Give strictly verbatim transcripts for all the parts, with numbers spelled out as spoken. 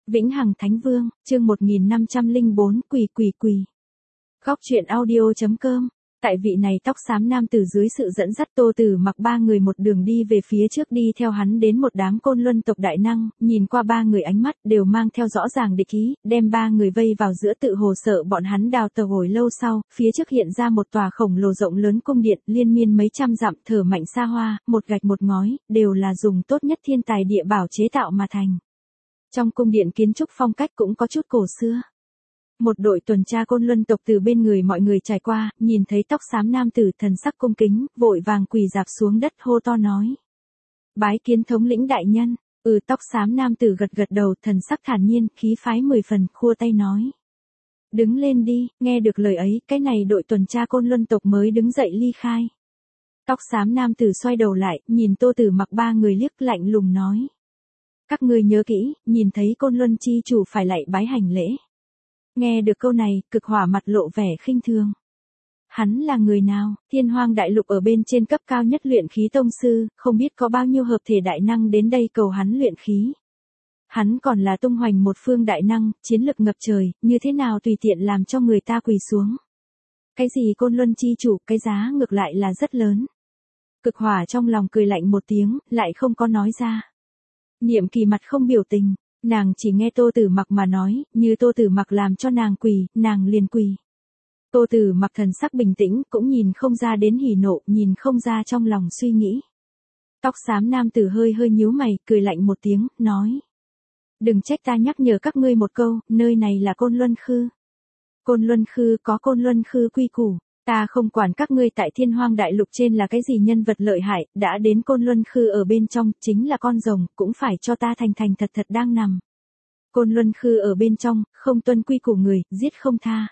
Vĩnh Hằng Thánh Vương, chương một nghìn năm trăm lẻ bốn, quỳ quỳ quỳ. Góc truyện audio chấm com. Tại vị này tóc xám nam tử dưới sự dẫn dắt Tô Tử Mặc ba người một đường đi về phía trước, đi theo hắn đến một đám côn luân tộc đại năng, nhìn qua ba người ánh mắt đều mang theo rõ ràng địch ý, đem ba người vây vào giữa, tự hồ sợ bọn hắn đào tàu. Hồi lâu sau, phía trước hiện ra một tòa khổng lồ rộng lớn cung điện, liên miên mấy trăm dặm, thở mạnh xa hoa, một gạch một ngói, đều là dùng tốt nhất thiên tài địa bảo chế tạo mà thành. Trong cung điện kiến trúc phong cách cũng có chút cổ xưa. Một đội tuần tra côn luân tộc từ bên người mọi người trải qua, nhìn thấy tóc xám nam tử thần sắc cung kính, vội vàng quỳ rạp xuống đất hô to nói. Bái kiến thống lĩnh đại nhân. Ừ, tóc xám nam tử gật gật đầu, thần sắc thản nhiên, khí phái mười phần, khua tay nói. Đứng lên đi. Nghe được lời ấy, cái này đội tuần tra côn luân tộc mới đứng dậy ly khai. Tóc xám nam tử xoay đầu lại, nhìn Tô Tử Mặc ba người liếc, lạnh lùng nói. Các ngươi nhớ kỹ, nhìn thấy côn luân chi chủ phải lạy bái hành lễ. Nghe được câu này, Cực Hỏa mặt lộ vẻ khinh thường. Hắn là người nào? Thiên Hoang đại lục ở bên trên cấp cao nhất luyện khí tông sư, không biết có bao nhiêu hợp thể đại năng đến đây cầu hắn luyện khí. Hắn còn là tung hoành một phương đại năng, chiến lực ngập trời, như thế nào tùy tiện làm cho người ta quỳ xuống. Cái gì côn luân chi chủ, cái giá ngược lại là rất lớn. Cực Hỏa trong lòng cười lạnh một tiếng, lại không có nói ra. Niệm Kỳ mặt không biểu tình. Nàng chỉ nghe Tô Tử Mặc mà nói, như Tô Tử Mặc làm cho nàng quỳ, nàng liền quỳ. Tô Tử Mặc thần sắc bình tĩnh, cũng nhìn không ra đến hỉ nộ, nhìn không ra trong lòng suy nghĩ. Tóc xám nam tử hơi hơi nhíu mày, cười lạnh một tiếng, nói. Đừng trách ta nhắc nhở các ngươi một câu, nơi này là Côn Luân Khư. Côn Luân Khư có Côn Luân Khư quy củ. Ta không quản các ngươi tại Thiên Hoang đại lục trên là cái gì nhân vật lợi hại, đã đến Côn Luân Khư ở bên trong, chính là con rồng, cũng phải cho ta thành thành thật thật đang nằm. Côn Luân Khư ở bên trong, không tuân quy củ người, giết không tha.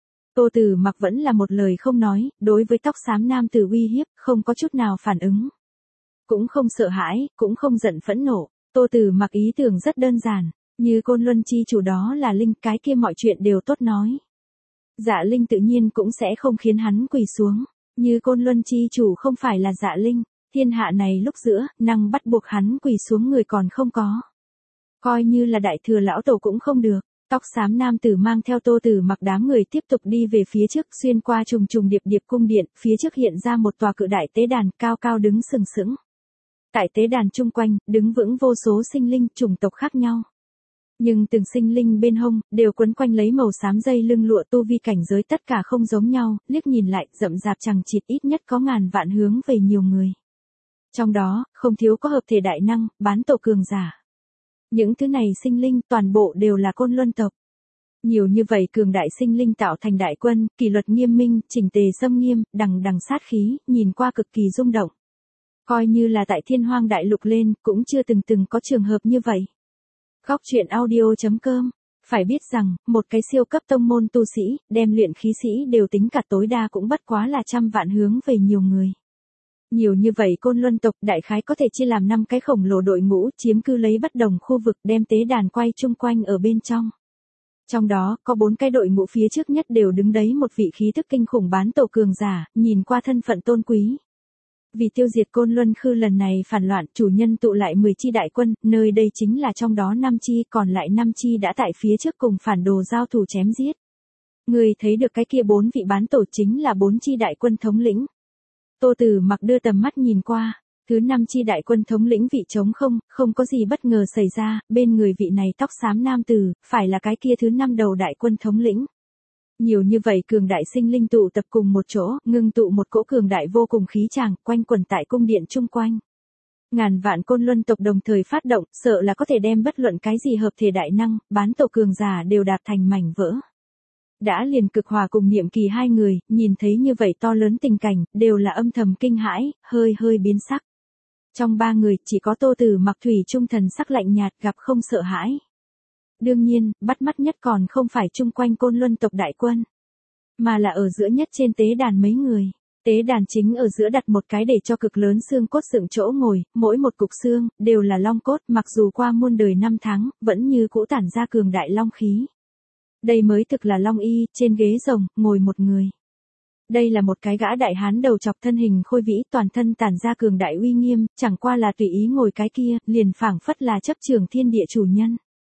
Tô Tử Mặc vẫn là một lời không nói, đối với tóc xám nam tử uy hiếp, không có chút nào phản ứng. Cũng không sợ hãi, cũng không giận phẫn nộ. Tô Tử Mặc ý tưởng rất đơn giản, như Côn Luân chi chủ đó là linh, cái kia mọi chuyện đều tốt nói. Dạ Linh tự nhiên cũng sẽ không khiến hắn quỳ xuống, như Côn Luân chi chủ không phải là Dạ Linh, thiên hạ này lúc giữa, năng bắt buộc hắn quỳ xuống người còn không có. Coi như là đại thừa lão tổ cũng không được. Tóc xám nam tử mang theo Tô Tử Mặc đám người tiếp tục đi về phía trước, xuyên qua trùng trùng điệp điệp cung điện, phía trước hiện ra một tòa cự đại tế đàn, cao cao đứng sừng sững. Tại tế đàn chung quanh, đứng vững vô số sinh linh chủng tộc khác nhau. Nhưng từng sinh linh bên hông, đều quấn quanh lấy màu xám dây lưng lụa, tu vi cảnh giới tất cả không giống nhau, liếc nhìn lại, rậm rạp chằng chịt, ít nhất có ngàn vạn hướng về nhiều người. Trong đó, không thiếu có hợp thể đại năng, bán tổ cường giả. Những thứ này sinh linh, toàn bộ đều là côn luân tộc. Nhiều như vậy cường đại sinh linh tạo thành đại quân, kỷ luật nghiêm minh, chỉnh tề xâm nghiêm, đằng đằng sát khí, nhìn qua cực kỳ rung động. Coi như là tại Thiên Hoang đại lục lên, cũng chưa từng từng có trường hợp như vậy. Góc truyện audio chấm com. Phải biết rằng, một cái siêu cấp tông môn tu sĩ, đem luyện khí sĩ đều tính cả tối đa cũng bất quá là trăm vạn hướng về nhiều người. Nhiều như vậy côn luân tộc đại khái có thể chia làm năm cái khổng lồ đội ngũ, chiếm cư lấy bất đồng khu vực, đem tế đàn quay chung quanh ở bên trong. Trong đó, có bốn cái đội ngũ phía trước nhất đều đứng đấy một vị khí thức kinh khủng bán tổ cường giả, nhìn qua thân phận tôn quý. Vì tiêu diệt Côn Luân Khư lần này phản loạn, chủ nhân tụ lại mười chi đại quân, nơi đây chính là trong đó năm chi, còn lại năm chi đã tại phía trước cùng phản đồ giao thủ chém giết. Người thấy được cái kia bốn vị bán tổ chính là bốn chi đại quân thống lĩnh. Tô Tử Mặc đưa tầm mắt nhìn qua, thứ năm chi đại quân thống lĩnh vị trống không, không có gì bất ngờ xảy ra, bên người vị này tóc xám nam tử, phải là cái kia thứ năm đầu đại quân thống lĩnh. Nhiều như vậy cường đại sinh linh tụ tập cùng một chỗ, ngưng tụ một cỗ cường đại vô cùng khí tràng, quanh quẩn tại cung điện chung quanh. Ngàn vạn côn luân tộc đồng thời phát động, sợ là có thể đem bất luận cái gì hợp thể đại năng, bán tổ cường giả đều đạp thành mảnh vỡ. Đã liền Cực Hỏa cùng Niệm Kỳ hai người, nhìn thấy như vậy to lớn tình cảnh, đều là âm thầm kinh hãi, hơi hơi biến sắc. Trong ba người, chỉ có Tô Tử Mặc thủy trung thần sắc lạnh nhạt, gặp không sợ hãi. Đương nhiên, bắt mắt nhất còn không phải chung quanh côn luân tộc đại quân, mà là ở giữa nhất trên tế đàn mấy người. Tế đàn chính ở giữa đặt một cái để cho cực lớn xương cốt dựng chỗ ngồi, mỗi một cục xương, đều là long cốt, mặc dù qua muôn đời năm tháng, vẫn như cũ tản ra cường đại long khí. Đây mới thực là long y, trên ghế rồng, ngồi một người. Đây là một cái gã đại hán đầu chọc, thân hình khôi vĩ, toàn thân tản ra cường đại uy nghiêm, chẳng qua là tùy ý ngồi cái kia, liền phảng phất là chấp trưởng thiên địa chủ nhân.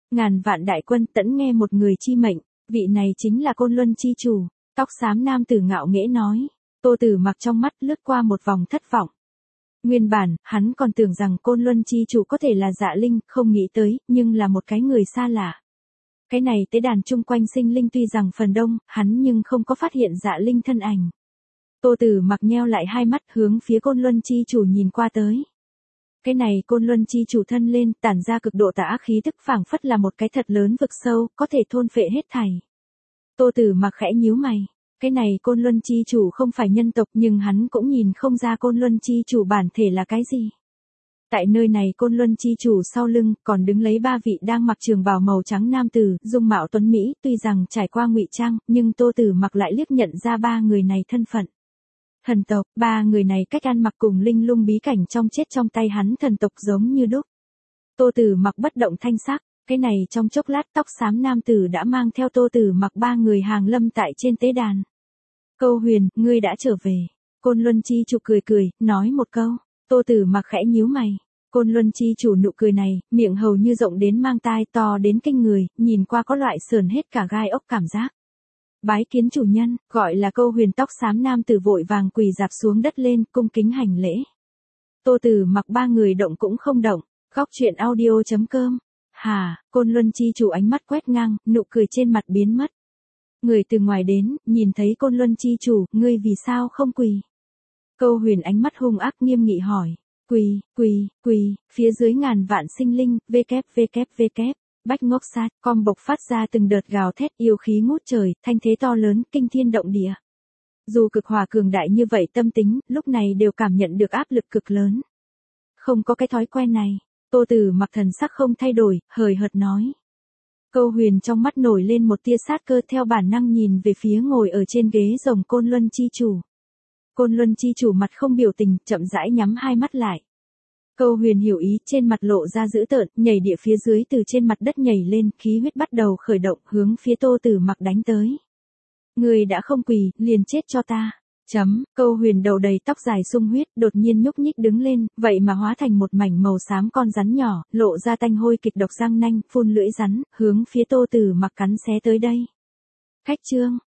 Ngàn vạn đại quân tẫn nghe một người chi mệnh, vị này chính là Côn Luân chi chủ, tóc xám nam tử ngạo nghễ nói. Tô Tử Mặc trong mắt lướt qua một vòng thất vọng. Nguyên bản, hắn còn tưởng rằng Côn Luân chi chủ có thể là Dạ Linh, không nghĩ tới, nhưng là một cái người xa lạ. Cái này tế đàn chung quanh sinh linh tuy rằng phần đông, hắn nhưng không có phát hiện Dạ Linh thân ảnh. Tô Tử Mặc nheo lại hai mắt hướng phía Côn Luân chi chủ nhìn qua tới. Cái này Côn Luân chi chủ thân lên, tản ra cực độ tà ác khí tức phảng phất là một cái thật lớn vực sâu, có thể thôn phệ hết thảy. Tô Tử Mặc khẽ nhíu mày. Cái này Côn Luân chi chủ không phải nhân tộc nhưng hắn cũng nhìn không ra Côn Luân chi chủ bản thể là cái gì. Tại nơi này Côn Luân chi chủ sau lưng còn đứng lấy ba vị đang mặc trường bào màu trắng nam tử, dung mạo tuấn mỹ, tuy rằng trải qua ngụy trang, nhưng Tô Tử Mặc lại liếc nhận ra ba người này thân phận. Thần tộc, ba người này cách ăn mặc cùng linh lung bí cảnh trong chết trong tay hắn thần tộc giống như đúc. Tô Tử Mặc bất động thanh sắc, cái này trong chốc lát tóc xám nam tử đã mang theo Tô Tử Mặc ba người hàng lâm tại trên tế đàn. Câu Huyền, ngươi đã trở về. Côn Luân chi chủ cười cười, nói một câu. Tô Tử Mặc khẽ nhíu mày. Côn Luân chi chủ nụ cười này, miệng hầu như rộng đến mang tai, to đến kinh người, nhìn qua có loại sờn hết cả gai ốc cảm giác. Bái kiến chủ nhân, gọi là Câu Huyền tóc xám nam tử vội vàng quỳ dạp xuống đất lên, cung kính hành lễ. Tô Tử Mặc ba người động cũng không động. Góc truyện audio chấm com. Hà, Côn Luân chi chủ ánh mắt quét ngang, nụ cười trên mặt biến mất. Người từ ngoài đến, nhìn thấy Côn Luân chi chủ, ngươi vì sao không quỳ? Câu Huyền ánh mắt hung ác nghiêm nghị hỏi. Quỳ, quỳ, quỳ, phía dưới ngàn vạn sinh linh, www. Bách ngốc sát, com bộc phát ra từng đợt gào thét yêu khí ngút trời, thanh thế to lớn, kinh thiên động địa. Dù cực hòa cường đại như vậy tâm tính, lúc này đều cảm nhận được áp lực cực lớn. Không có cái thói quen này, Tô Tử Mặc thần sắc không thay đổi, hời hợt nói. Câu Huyền trong mắt nổi lên một tia sát cơ theo bản năng nhìn về phía ngồi ở trên ghế rồng Côn Luân chi chủ. Côn Luân chi chủ mặt không biểu tình, chậm rãi nhắm hai mắt lại. Câu Huyền hiểu ý, trên mặt lộ ra dữ tợn, nhảy địa phía dưới từ trên mặt đất nhảy lên, khí huyết bắt đầu khởi động, hướng phía Tô Tử Mặc đánh tới. Người đã không quỳ, liền chết cho ta. Chấm, Câu Huyền đầu đầy tóc dài sung huyết, đột nhiên nhúc nhích đứng lên, vậy mà hóa thành một mảnh màu xám con rắn nhỏ, lộ ra tanh hôi kịch độc răng nanh, phun lưỡi rắn, hướng phía Tô Tử Mặc cắn xé tới đây. Khách trương,